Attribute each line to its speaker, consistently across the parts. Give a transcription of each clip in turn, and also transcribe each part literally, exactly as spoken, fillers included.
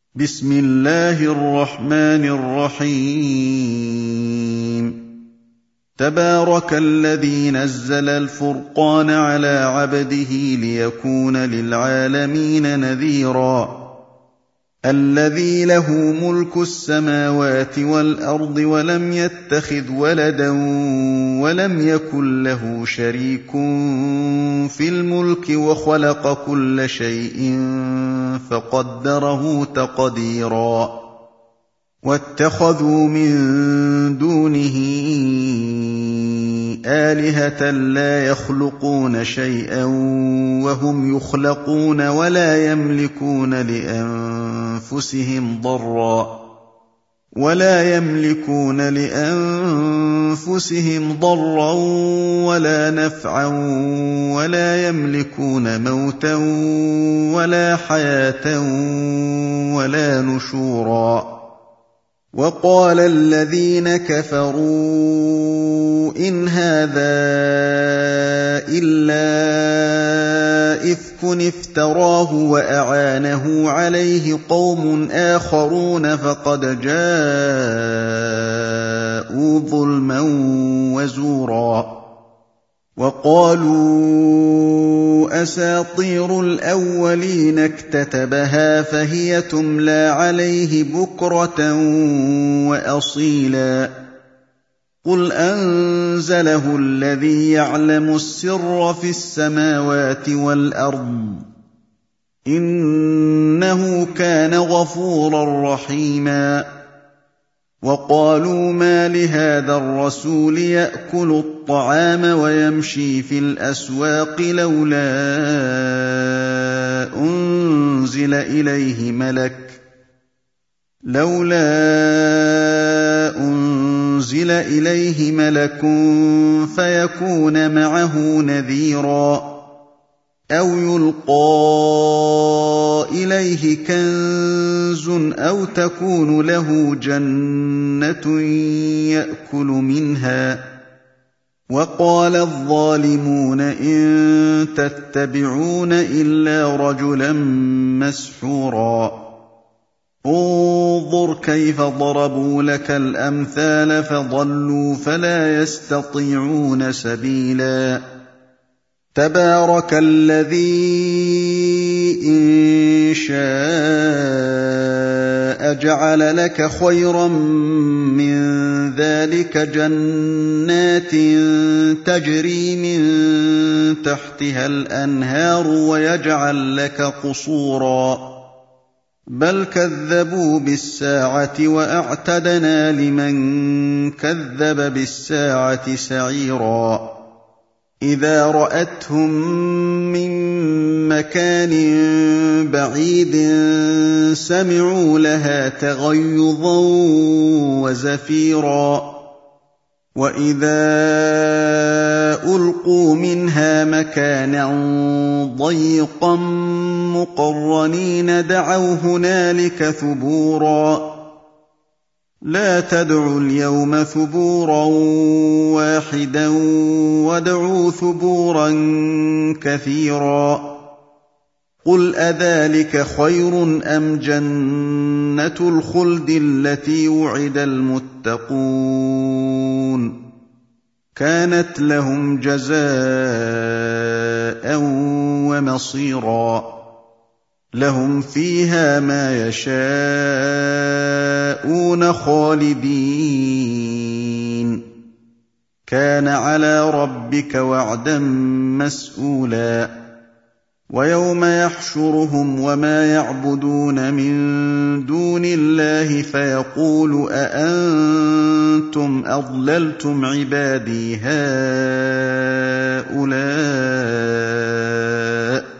Speaker 1: بسم الله الرحمن الرحيم تبارك الذي نزل الفرقان على عبده ليكون للعالمين نذيرا الذي له ملك السماوات والأرض ولم يتخذ ولدا ولم يكن له شريك في الملك وخلق كل شيء فقدره تقديرا واتخذوا من دونه آلهة لا يخلقون شيئا وهم يخلقون ولا يملكون لأنفسهم ضرا ولا يملكون لأنفسهم ضرا ولا نفعا ولا يملكون موتا ولا حياة ولا نشورا وقال الذين كفروا إن هذا إلا إفك افتراه وأعانه عليه قوم آخرون فقد جاءوا ظلما وزورا وقالوا أساطير الأولين اكتتبها فهي تملى عليه بكرة وأصيلا قل أنزله الذي يعلم السر في السماوات والأرض إنه كان غفورا رحيما وقالوا ما لهذا الرسول يأكل الطعام ويمشي في الأسواق لولا أنزل إليه ملك لولا أنزل إليه ملك فيكون معه نذيرا أو يلقى إليه كنز أو تكون له جنة يأكل منها وقال الظالمون إن تتبعون إلا رجلا مسحورا انظر كيف ضربوا لك الأمثال فضلوا فلا يستطيعون سبيلا تبارك الذي إن شاء جعل لك خيرا من ذلك جنات تجري من تحتها الأنهار ويجعل لك قصورا بل كذبوا بالساعة وأعتدنا لمن كذب بالساعة سعيرا إذا رأتهم من مكان بعيد سمعوا لها تغيظا وزفيرا وإذا ألقوا منها مكانا ضيقا مقرنين دعوا هنالك ثبورا لا تدعوا اليوم ثبورا واحدا وادعوا ثبورا كثيرا قل أذلك خير أم جنة الخلد التي وعد المتقون كانت لهم جزاء ومصيرا لهم فيها ما يشاءون خالدين كان على ربك وعدا مسئولا ويوم يحشرهم وما يعبدون من دون الله فيقول أأنتم أضللتم عبادي هؤلاء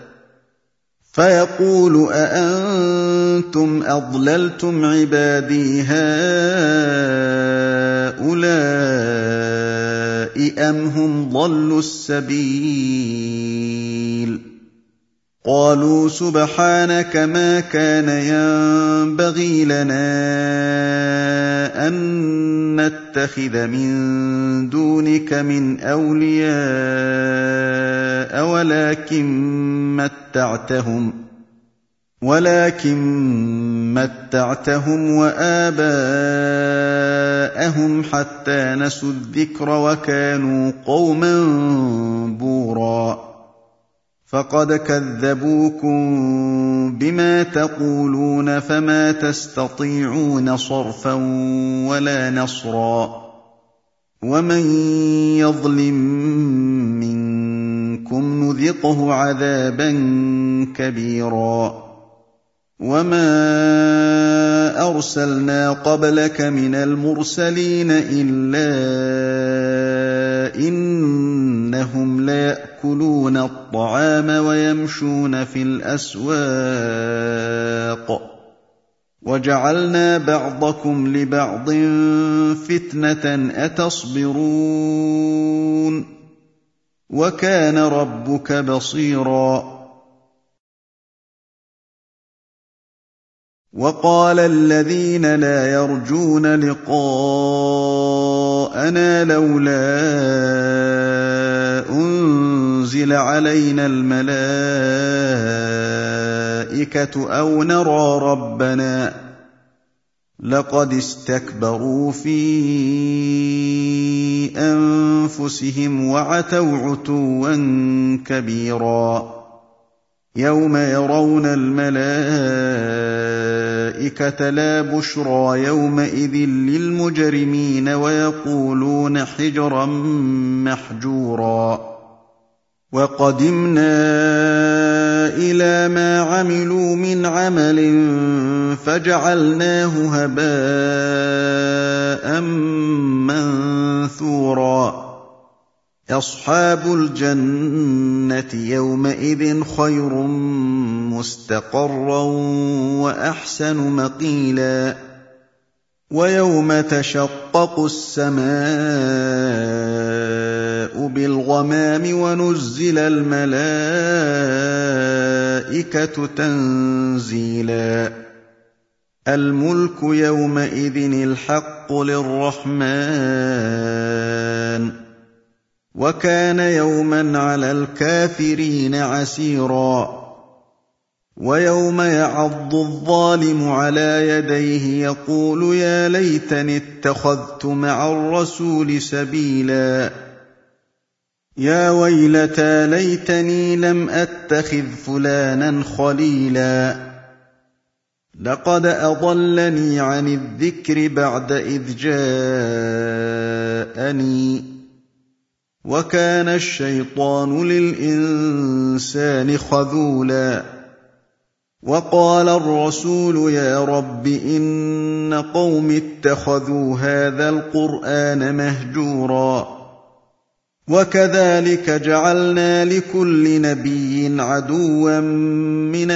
Speaker 1: فيقول أأنتم أضللتم عبادي هؤلاء أم هم ضلوا السبيل قالوا سبحانك ما كان ينبغي لنا أن نتخذ من دونك من أولياء ولكن متعتهم ولكن متعتهم وآباءهم حتى نسوا الذكر وكانوا قوما بورا فقد كذبوكم بما تقولون فما تستطيعون صرفا ولا نصرا ومن يظلم منكم نذقه عذابا كبيرا وما أرسلنا قبلك من المرسلين إلا إنهم ليأكلون الطعام ويمشون في الأسواق وجعلنا بعضكم لبعض فتنة أتصبرون وكان ربك بصيرا وقال الذين لا يرجون لقاءنا لولا أنزل علينا الملائكة أو نرى ربنا لقد استكبروا في أنفسهم وعتوا عتوا كبيرا يوم يرون الملائكة لا بشرى يومئذ للمجرمين ويقولون حجرا محجورا وقدمنا إلى ما عملوا من عمل فجعلناه هباء منثورا أصحاب الجنة يومئذ خير مستقرا وأحسن مقيلا ويوم تشقق السماء بالغمام ونزل الملائكة تنزيلا الملك يومئذ الحق للرحمن وكان يوما على الكافرين عسيرا ويوم يعض الظالم على يديه يقول يا ليتني اتخذت مع الرسول سبيلا يا ويلتى ليتني لم أتخذ فلانا خليلا لقد أضلني عن الذكر بعد إذ جاءني وكان الشيطان للإنسان خذولا وقال الرسول يا رب إن قوم اتخذوا هذا القرآن مهجورا وكذلك جعلنا لكل نبي عدوا من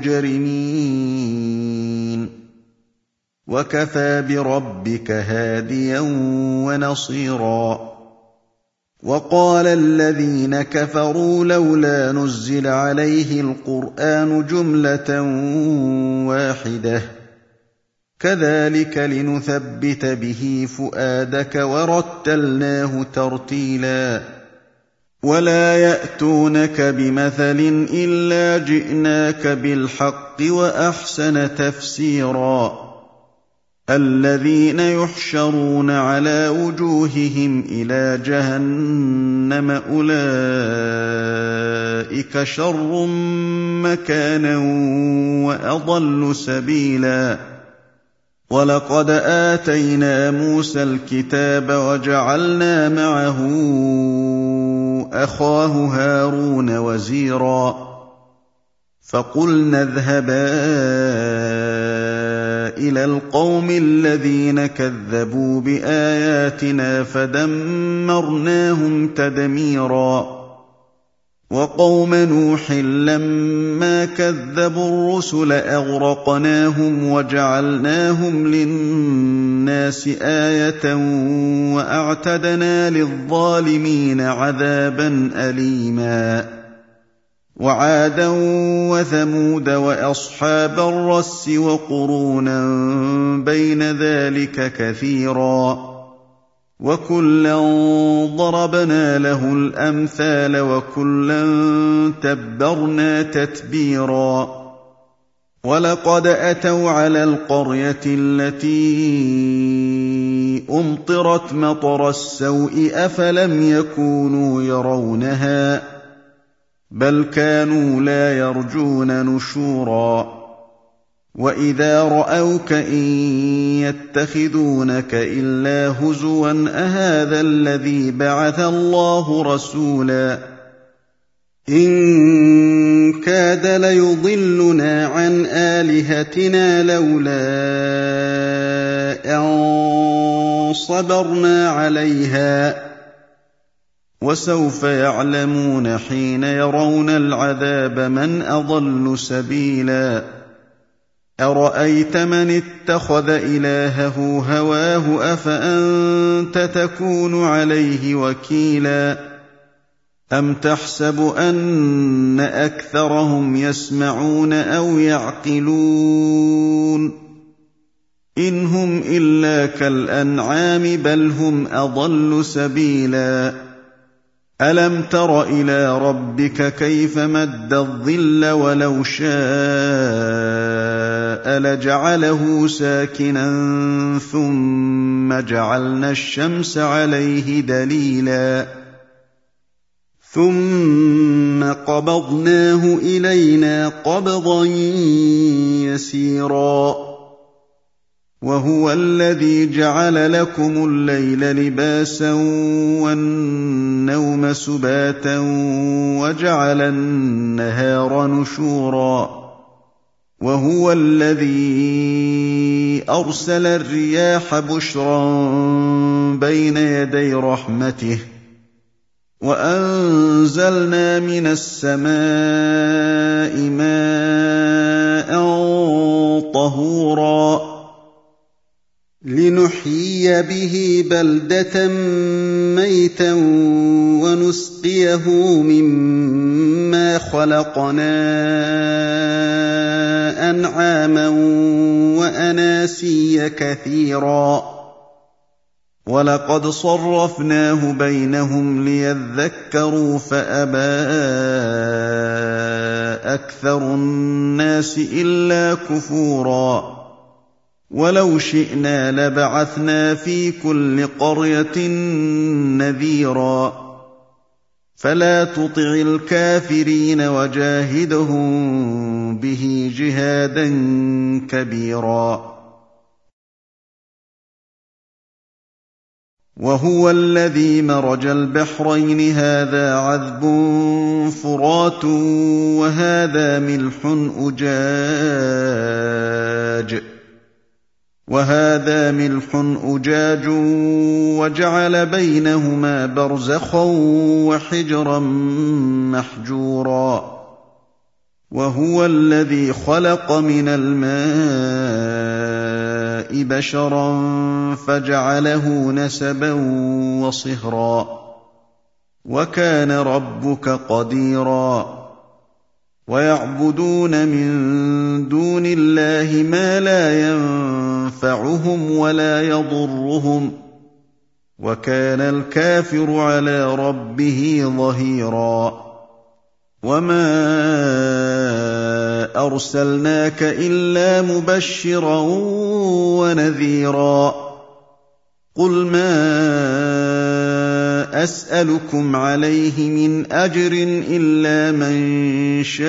Speaker 1: المجرمين وكفى بربك هاديا ونصيرا وقال الذين كفروا لولا نزل عليه القرآن جملة واحدة كذلك لنثبت به فؤادك ورتلناه ترتيلا ولا يأتونك بمثل إلا جئناك بالحق وأحسن تفسيرا الذين يحشرون على وجوههم إلى جهنم أولئك شر مكانا وأضل سبيلا ولقد آتينا موسى الكتاب وجعلنا معه أخاه هارون وزيرا فقلنا اذهبا إلى القوم الذين كذبوا بآياتنا فدمرناهم تدميرا وقوم نوح لما كذبوا الرسل أغرقناهم وجعلناهم للناس آية وأعتدنا للظالمين عذابا أليما وعادا وثمود وأصحاب الرس وقرونا بين ذلك كثيرا وكلا ضربنا له الأمثال وكلا تبرنا تتبيرا وَلَقَدْ أَتَوْا عَلَى الْقَرْيَةِ الَّتِي أُمْطِرَتْ مَطَرَ السَّوْءِ أَفَلَمْ يَكُونُوا يَرَوْنَهَا بَلْ كَانُوا لَا يَرْجُونَ نُشُورًا وَإِذَا رَأَوْكَ إِن يَتَّخِذُونَكَ إِلَّا هُزُوًا أَهَٰذَا الَّذِي بَعَثَ اللَّهُ رَسُولًا إِن كَادَ لَيُضِلُّنَا عَنْ آلِهَتِنَا لَوْلَا أَن صَبَرْنَا عَلَيْهَا ۚ وَسَوْفَ يَعْلَمُونَ حِينَ يَرَوْنَ الْعَذَابَ مَنْ أَضَلُّ سَبِيلًا أَرَأَيْتَ مَنِ اتَّخَذَ إِلَٰهَهُ هَوَاهُ أَفَأَنتَ تَكُونُ عَلَيْهِ وَكِيلًا أَمْ تَحْسَبُ أَنَّ أَكْثَرَهُمْ يَسْمَعُونَ أَوْ يَعْقِلُونَ إِنْ هُمْ إِلَّا كَالْأَنْعَامِ بَلْ هُمْ أَضَلُّ سَبِيلًا أَلَمْ تَرَ إِلَىٰ رَبِّكَ كَيْفَ مَدَّ الظِّلَّ وَلَوْ شَاءَ لَجَعَلَهُ سَاكِنًا ثُمَّ جَعَلْنَا الشَّمْسَ عَلَيْهِ دَلِيلًا ثُمَّ قَبَضْنَاهُ إِلَيْنَا قَبْضًا يَسِيرًا وَهُوَ الَّذِي جَعَلَ لَكُمُ اللَّيْلَ لِبَاسًا وَالنَّوْمَ سُبَاتًا وَجَعَلَ النَّهَارَ نُشُورًا وَهُوَ الَّذِي أَرْسَلَ الرِّيَاحَ بُشْرًا بَيْنَ يَدَيْ رَحْمَتِهِ وَأَنزَلْنَا مِنَ السَّمَاءِ مَاءً طَهُورًا لِّنُحْيِيَ بِهِ بَلْدَةً مَّيْتًا وَنُسْقِيَهُ مِمَّا خَلَقْنَا أَنْعَامًا وَأَنَاسِيَّ كَثِيرًا وَلَقَدْ صَرَّفْنَاهُ بَيْنَهُمْ لِيَذَّكَّرُوا فَأَبَىٰ أَكْثَرُ النَّاسِ إِلَّا كُفُورًا وَلَوْ شِئْنَا لَبَعَثْنَا فِي كُلِّ قَرْيَةٍ نَّذِيرًا فَلَا تُطِعِ الْكَافِرِينَ وَجَاهِدْهُم بِهِ جِهَادًا كَبِيرًا وَهُوَ الَّذِي مَرَجَ الْبَحْرَيْنِ هَٰذَا عَذْبٌ فُرَاتٌ وَهَٰذَا مِلْحٌ أُجَاجٌ وَهَٰذَا مِلْحٌ أُجَاجٌ وَجَعَلَ بَيْنَهُمَا بَرْزَخًا وَحِجْرًا مَّحْجُورًا وَهُوَ الَّذِي خَلَقَ مِنَ الْمَاءِ بَشَرًا فَجَعَلَهُ نَسَبًا وَصِهْرًا وَكَانَ رَبُّكَ قَدِيرًا وَيَعْبُدُونَ مِن دُونِ اللَّهِ مَا لَا يَنفَعُهُمْ وَلَا يَضُرُّهُمْ وَكَانَ الْكَافِرُ عَلَىٰ رَبِّهِ ظَهِيرًا وَمَا أَرْسَلْنَاكَ إِلَّا مُبَشِّرًا وَنَذِيرًا قُلْ مَا أَسْأَلُكُمْ عَلَيْهِ مِنْ أَجْرٍ إِلَّا مَن شَاءَ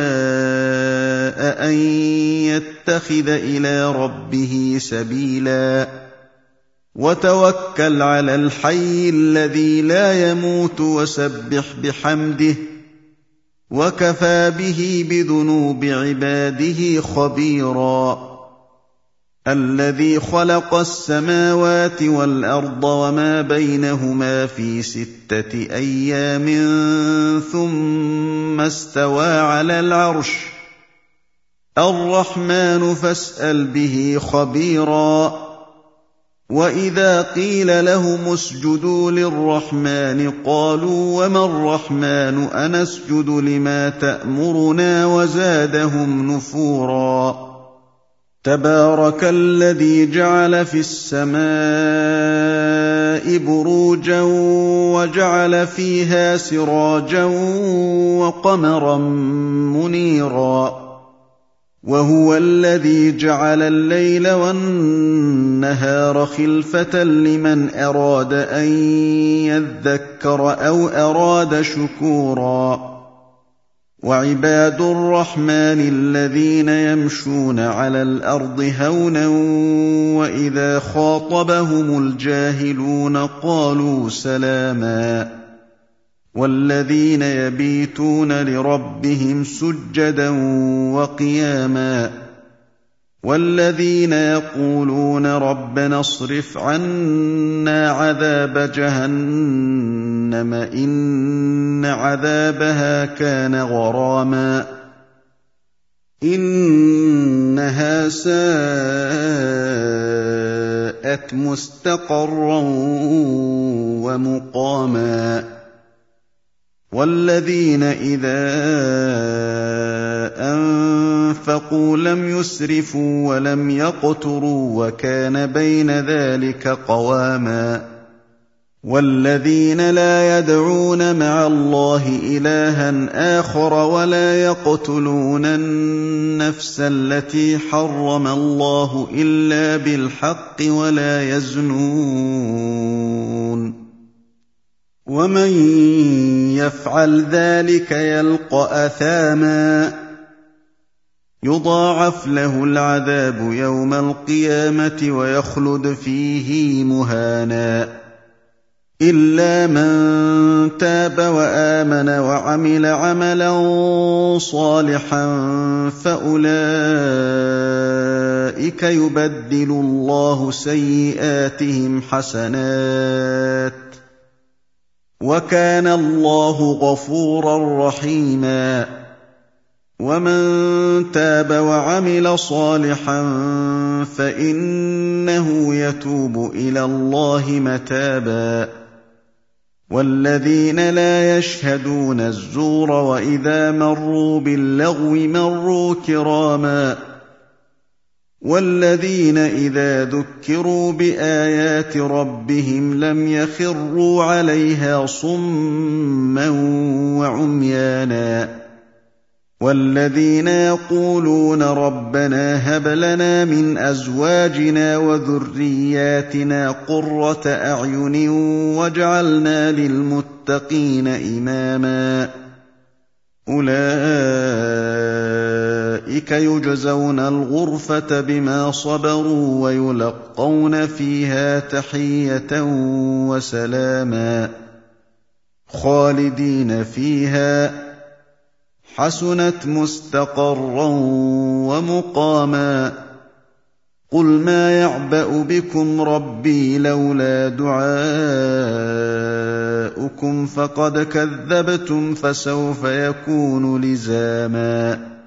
Speaker 1: أَن يَتَّخِذَ إِلَىٰ رَبِّهِ سَبِيلًا وَتَوَكَّلْ عَلَى الْحَيِّ الَّذِي لَا يَمُوتُ وَسَبِّحْ بِحَمْدِهِ وَكَفَىٰ بِهِ بِذُنُوبِ عِبَادِهِ خَبِيرًا الَّذِي خَلَقَ السَّمَاوَاتِ وَالْأَرْضَ وَمَا بَيْنَهُمَا فِي سِتَّةِ أَيَّامٍ ثُمَّ اسْتَوَىٰ عَلَى الْعَرْشِ الرَّحْمَٰنُ فَاسْأَلْ بِهِ خَبِيرًا وَإِذَا قِيلَ لَهُمُ اسْجُدُوا لِلرَّحْمَٰنِ قَالُوا وَمَا الرَّحْمَٰنُ أَنَسْجُدُ لِمَا تَأْمُرُنَا وَزَادَهُمْ نُفُورًا تَبَارَكَ الَّذِي جَعَلَ فِي السَّمَاءِ بُرُوجًا وَجَعَلَ فِيهَا سِرَاجًا وَقَمَرًا مُّنِيرًا وهو الذي جعل الليل والنهار خلفة لمن أراد أن يذكر أو أراد شكورا وعباد الرحمن الذين يمشون على الأرض هونا وإذا خاطبهم الجاهلون قالوا سلاما والذين يبيتون لربهم سجدا وقياما والذين يقولون ربنا اصرف عنا عذاب جهنم إن عذابها كان غراما إنها ساءت مستقرا ومقاما والذين إذا أنفقوا لم يسرفوا ولم يقتروا وكان بين ذلك قواما والذين لا يدعون مع الله إلها آخر ولا يقتلون النفس التي حرم الله إلا بالحق ولا يزنون ومن يفعل ذلك يلقى أثاما يضاعف له العذاب يوم القيامة ويخلد فيه مهانا إلا من تاب وآمن وعمل عملا صالحا فأولئك يبدل الله سيئاتهم حسنات وكان الله غفورا رحيما ومن تاب وعمل صالحا فإنه يتوب إلى الله متابا والذين لا يشهدون الزور وإذا مروا باللغو مروا كراما والذين إذا ذكروا بآيات ربهم لم يخروا عليها صما وعميانا والذين يقولون ربنا هب لنا من أزواجنا وذرياتنا قرة أعين واجعلنا للمتقين إماما أولئك يجزون الغرفة بما صبروا ويلقون فيها تحية وسلاما خالدين فيها حسنت مستقرا ومقاما قل ما يعبأ بكم ربي لولا دعاؤكم فقد كذبتم فسوف يكون لزاما